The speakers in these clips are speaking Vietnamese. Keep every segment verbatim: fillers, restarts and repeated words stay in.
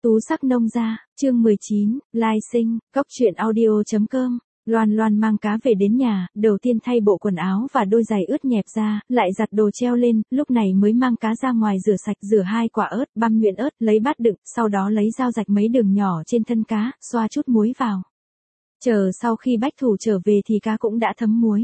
Tú sắc nông gia, chương mười chín, Lai Sinh, góc truyện audio chấm com. Loan Loan mang cá về đến nhà, đầu tiên thay bộ quần áo và đôi giày ướt nhẹp ra, lại giặt đồ treo lên, lúc này mới mang cá ra ngoài rửa sạch, rửa hai quả ớt, băm nhuyễn ớt, lấy bát đựng, sau đó lấy dao rạch mấy đường nhỏ trên thân cá, xoa chút muối vào. Chờ sau khi Bách Thủ trở về thì cá cũng đã thấm muối.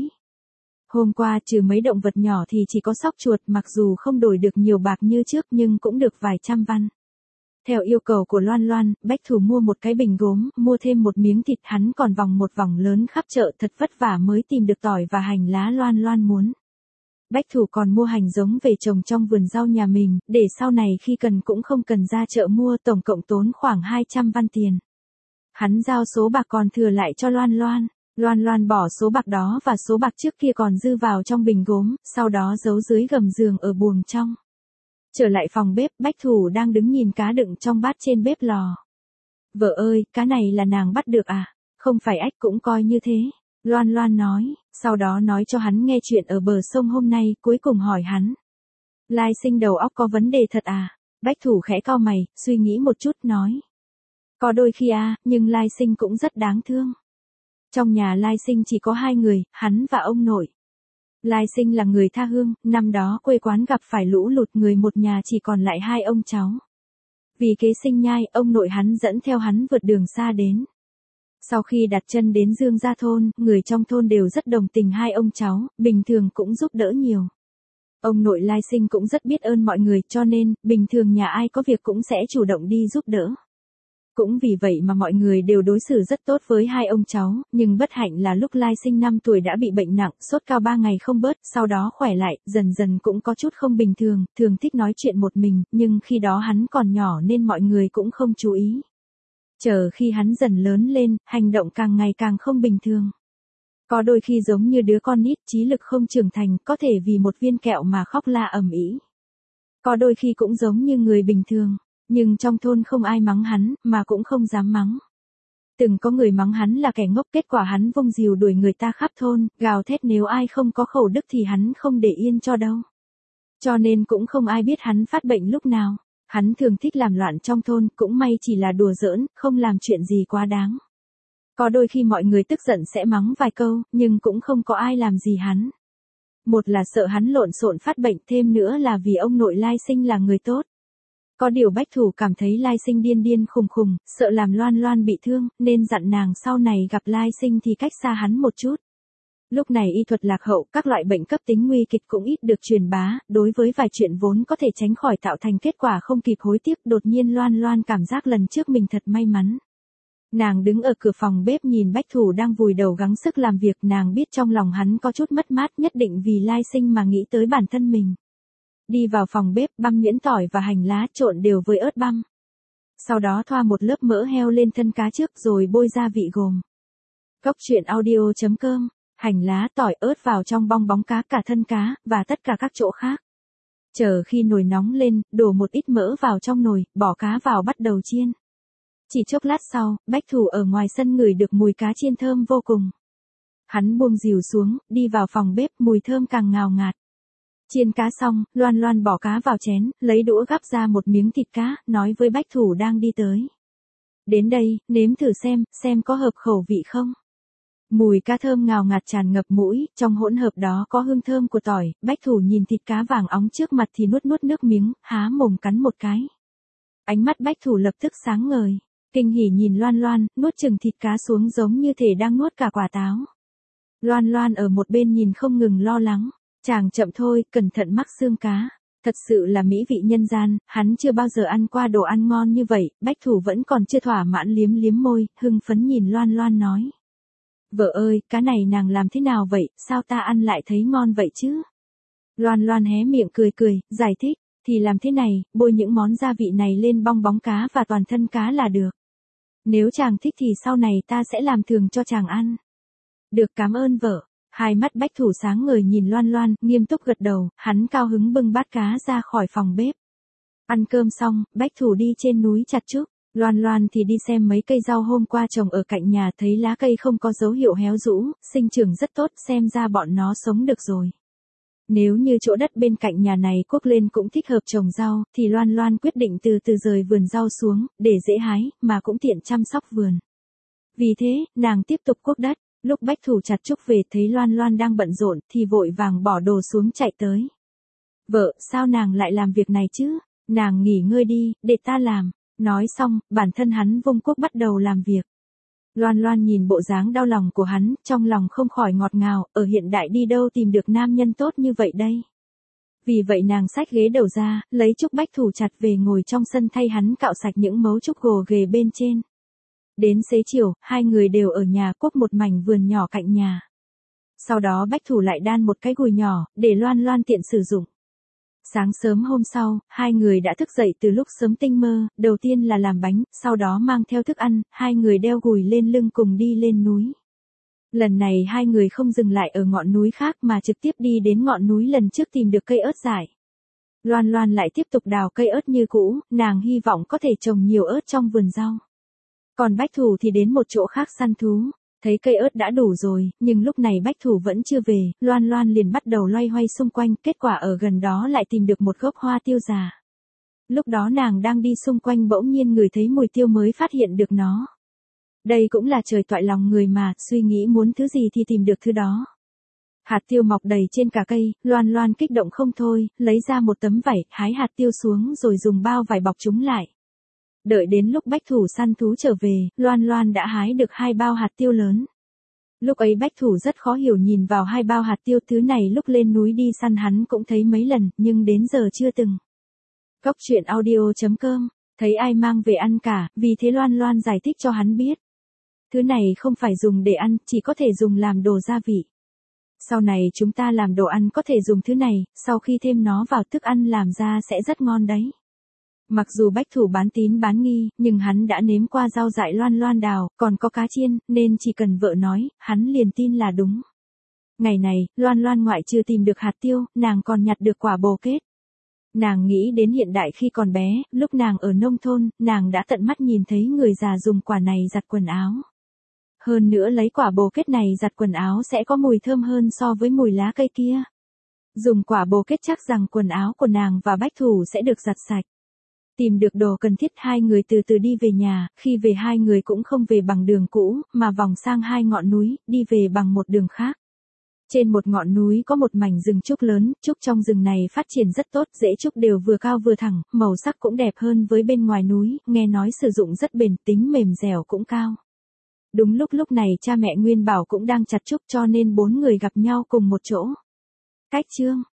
Hôm qua trừ mấy động vật nhỏ thì chỉ có sóc chuột, mặc dù không đổi được nhiều bạc như trước nhưng cũng được vài trăm văn. Theo yêu cầu của Loan Loan, Bách Thủ mua một cái bình gốm, mua thêm một miếng thịt, hắn còn vòng một vòng lớn khắp chợ, thật vất vả mới tìm được tỏi và hành lá Loan Loan muốn. Bách Thủ còn mua hành giống về trồng trong vườn rau nhà mình, để sau này khi cần cũng không cần ra chợ mua, tổng cộng tốn khoảng hai trăm văn tiền. Hắn giao số bạc còn thừa lại cho Loan Loan. Loan Loan bỏ số bạc đó và số bạc trước kia còn dư vào trong bình gốm, sau đó giấu dưới gầm giường ở buồng trong. Trở lại phòng bếp, Bách Thủ đang đứng nhìn cá đựng trong bát trên bếp lò. Vợ ơi, cá này là nàng bắt được à? Không phải ách cũng coi như thế. Loan Loan nói, sau đó nói cho hắn nghe chuyện ở bờ sông hôm nay, cuối cùng hỏi hắn. Lai Sinh đầu óc có vấn đề thật à? Bách Thủ khẽ cau mày, suy nghĩ một chút nói. Có đôi khi à, nhưng Lai Sinh cũng rất đáng thương. Trong nhà Lai Sinh chỉ có hai người, hắn và ông nội. Lai Sinh là người tha hương, năm đó quê quán gặp phải lũ lụt, người một nhà chỉ còn lại hai ông cháu. Vì kế sinh nhai, ông nội hắn dẫn theo hắn vượt đường xa đến. Sau khi đặt chân đến Dương Gia thôn, người trong thôn đều rất đồng tình hai ông cháu, bình thường cũng giúp đỡ nhiều. Ông nội Lai Sinh cũng rất biết ơn mọi người, cho nên, bình thường nhà ai có việc cũng sẽ chủ động đi giúp đỡ. Cũng vì vậy mà mọi người đều đối xử rất tốt với hai ông cháu, nhưng bất hạnh là lúc Lai Sinh năm tuổi đã bị bệnh nặng, sốt cao ba ngày không bớt, sau đó khỏe lại, dần dần cũng có chút không bình thường, thường thích nói chuyện một mình, nhưng khi đó hắn còn nhỏ nên mọi người cũng không chú ý. Chờ khi hắn dần lớn lên, hành động càng ngày càng không bình thường. Có đôi khi giống như đứa con nít, trí lực không trưởng thành, có thể vì một viên kẹo mà khóc la ầm ĩ. Có đôi khi cũng giống như người bình thường. Nhưng trong thôn không ai mắng hắn, mà cũng không dám mắng. Từng có người mắng hắn là kẻ ngốc, kết quả hắn vung rìu đuổi người ta khắp thôn, gào thét nếu ai không có khẩu đức thì hắn không để yên cho đâu. Cho nên cũng không ai biết hắn phát bệnh lúc nào. Hắn thường thích làm loạn trong thôn, cũng may chỉ là đùa giỡn, không làm chuyện gì quá đáng. Có đôi khi mọi người tức giận sẽ mắng vài câu, nhưng cũng không có ai làm gì hắn. Một là sợ hắn lộn xộn phát bệnh, thêm nữa là vì ông nội Lai Sinh là người tốt. Có điều Bách Thủ cảm thấy Lai Sinh điên điên khùng khùng, sợ làm Loan Loan bị thương, nên dặn nàng sau này gặp Lai Sinh thì cách xa hắn một chút. Lúc này y thuật lạc hậu, các loại bệnh cấp tính nguy kịch cũng ít được truyền bá, đối với vài chuyện vốn có thể tránh khỏi tạo thành kết quả không kịp hối tiếc, đột nhiên Loan Loan cảm giác lần trước mình thật may mắn. Nàng đứng ở cửa phòng bếp nhìn Bách Thủ đang vùi đầu gắng sức làm việc, nàng biết trong lòng hắn có chút mất mát, nhất định vì Lai Sinh mà nghĩ tới bản thân mình. Đi vào phòng bếp, băm nhuyễn tỏi và hành lá trộn đều với ớt băm. Sau đó thoa một lớp mỡ heo lên thân cá trước rồi bôi gia vị gồm. Góc truyện audio chấm com, hành lá, tỏi, ớt vào trong bong bóng cá, cả thân cá, và tất cả các chỗ khác. Chờ khi nồi nóng lên, đổ một ít mỡ vào trong nồi, bỏ cá vào bắt đầu chiên. Chỉ chốc lát sau, Bách Thủ ở ngoài sân ngửi được mùi cá chiên thơm vô cùng. Hắn buông rìu xuống, đi vào phòng bếp, mùi thơm càng ngào ngạt. Chiên cá xong, Loan Loan bỏ cá vào chén, lấy đũa gắp ra một miếng thịt cá, nói với Bách Thủ đang đi tới. Đến đây, nếm thử xem, xem có hợp khẩu vị không. Mùi cá thơm ngào ngạt tràn ngập mũi, trong hỗn hợp đó có hương thơm của tỏi, Bách Thủ nhìn thịt cá vàng óng trước mặt thì nuốt nuốt nước miếng, há mồm cắn một cái. Ánh mắt Bách Thủ lập tức sáng ngời, kinh hỉ nhìn Loan Loan, nuốt chừng thịt cá xuống giống như thể đang nuốt cả quả táo. Loan Loan ở một bên nhìn không ngừng lo lắng. Chàng chậm thôi, cẩn thận mắc xương cá. Thật sự là mỹ vị nhân gian, hắn chưa bao giờ ăn qua đồ ăn ngon như vậy, Bách Thủ vẫn còn chưa thỏa mãn liếm liếm môi, hưng phấn nhìn Loan Loan nói. Vợ ơi, cá này nàng làm thế nào vậy, sao ta ăn lại thấy ngon vậy chứ? Loan Loan hé miệng cười cười, giải thích, thì làm thế này, bôi những món gia vị này lên bong bóng cá và toàn thân cá là được. Nếu chàng thích thì sau này ta sẽ làm thường cho chàng ăn. Được, cảm ơn vợ. Hai mắt Bách Thủ sáng ngời nhìn Loan Loan, nghiêm túc gật đầu, hắn cao hứng bưng bát cá ra khỏi phòng bếp. Ăn cơm xong, Bách Thủ đi trên núi chặt trúc, Loan Loan thì đi xem mấy cây rau hôm qua trồng ở cạnh nhà, thấy lá cây không có dấu hiệu héo rũ, sinh trưởng rất tốt, xem ra bọn nó sống được rồi. Nếu như chỗ đất bên cạnh nhà này cuốc lên cũng thích hợp trồng rau, thì Loan Loan quyết định từ từ rời vườn rau xuống, để dễ hái, mà cũng tiện chăm sóc vườn. Vì thế, nàng tiếp tục cuốc đất, lúc Bách Thủ chặt trúc về thấy Loan Loan đang bận rộn, thì vội vàng bỏ đồ xuống chạy tới. Vợ, sao nàng lại làm việc này chứ? Nàng nghỉ ngơi đi, để ta làm. Nói xong, bản thân hắn vung cuốc bắt đầu làm việc. Loan Loan nhìn bộ dáng đau lòng của hắn, trong lòng không khỏi ngọt ngào, ở hiện đại đi đâu tìm được nam nhân tốt như vậy đây. Vì vậy nàng xách ghế đầu ra, lấy trúc Bách Thủ chặt về ngồi trong sân thay hắn cạo sạch những mấu trúc gồ ghề bên trên. Đến xế chiều, hai người đều ở nhà cuốc một mảnh vườn nhỏ cạnh nhà. Sau đó Bách Thủ lại đan một cái gùi nhỏ, để Loan Loan tiện sử dụng. Sáng sớm hôm sau, hai người đã thức dậy từ lúc sớm tinh mơ, đầu tiên là làm bánh, sau đó mang theo thức ăn, hai người đeo gùi lên lưng cùng đi lên núi. Lần này hai người không dừng lại ở ngọn núi khác mà trực tiếp đi đến ngọn núi lần trước tìm được cây ớt dại. Loan Loan lại tiếp tục đào cây ớt như cũ, nàng hy vọng có thể trồng nhiều ớt trong vườn rau. Còn Bách Thủ thì đến một chỗ khác săn thú. Thấy cây ớt đã đủ rồi, nhưng lúc này Bách Thủ vẫn chưa về, Loan Loan liền bắt đầu loay hoay xung quanh, kết quả ở gần đó lại tìm được một gốc hoa tiêu già. Lúc đó nàng đang đi xung quanh bỗng nhiên ngửi thấy mùi tiêu mới phát hiện được nó. Đây cũng là trời toại lòng người mà, suy nghĩ muốn thứ gì thì tìm được thứ đó. Hạt tiêu mọc đầy trên cả cây, Loan Loan kích động không thôi, lấy ra một tấm vải, hái hạt tiêu xuống rồi dùng bao vải bọc chúng lại. Đợi đến lúc Bách Thủ săn thú trở về, Loan Loan đã hái được hai bao hạt tiêu lớn. Lúc ấy Bách Thủ rất khó hiểu nhìn vào hai bao hạt tiêu, thứ này lúc lên núi đi săn hắn cũng thấy mấy lần, nhưng đến giờ chưa từng. Góc truyện audio chấm com, thấy ai mang về ăn cả, vì thế Loan Loan giải thích cho hắn biết. Thứ này không phải dùng để ăn, chỉ có thể dùng làm đồ gia vị. Sau này chúng ta làm đồ ăn có thể dùng thứ này, sau khi thêm nó vào thức ăn làm ra sẽ rất ngon đấy. Mặc dù Bách Thủ bán tín bán nghi, nhưng hắn đã nếm qua rau dại Loan Loan đào, còn có cá chiên, nên chỉ cần vợ nói, hắn liền tin là đúng. Ngày này, Loan Loan ngoại trừ tìm được hạt tiêu, nàng còn nhặt được quả bồ kết. Nàng nghĩ đến hiện đại khi còn bé, lúc nàng ở nông thôn, nàng đã tận mắt nhìn thấy người già dùng quả này giặt quần áo. Hơn nữa lấy quả bồ kết này giặt quần áo sẽ có mùi thơm hơn so với mùi lá cây kia. Dùng quả bồ kết chắc rằng quần áo của nàng và Bách Thủ sẽ được giặt sạch. Tìm được đồ cần thiết, hai người từ từ đi về nhà, khi về hai người cũng không về bằng đường cũ, mà vòng sang hai ngọn núi, đi về bằng một đường khác. Trên một ngọn núi có một mảnh rừng trúc lớn, trúc trong rừng này phát triển rất tốt, rễ trúc đều vừa cao vừa thẳng, màu sắc cũng đẹp hơn với bên ngoài núi, nghe nói sử dụng rất bền, tính mềm dẻo cũng cao. Đúng lúc lúc này cha mẹ Nguyên Bảo cũng đang chặt trúc cho nên bốn người gặp nhau cùng một chỗ. Cách chương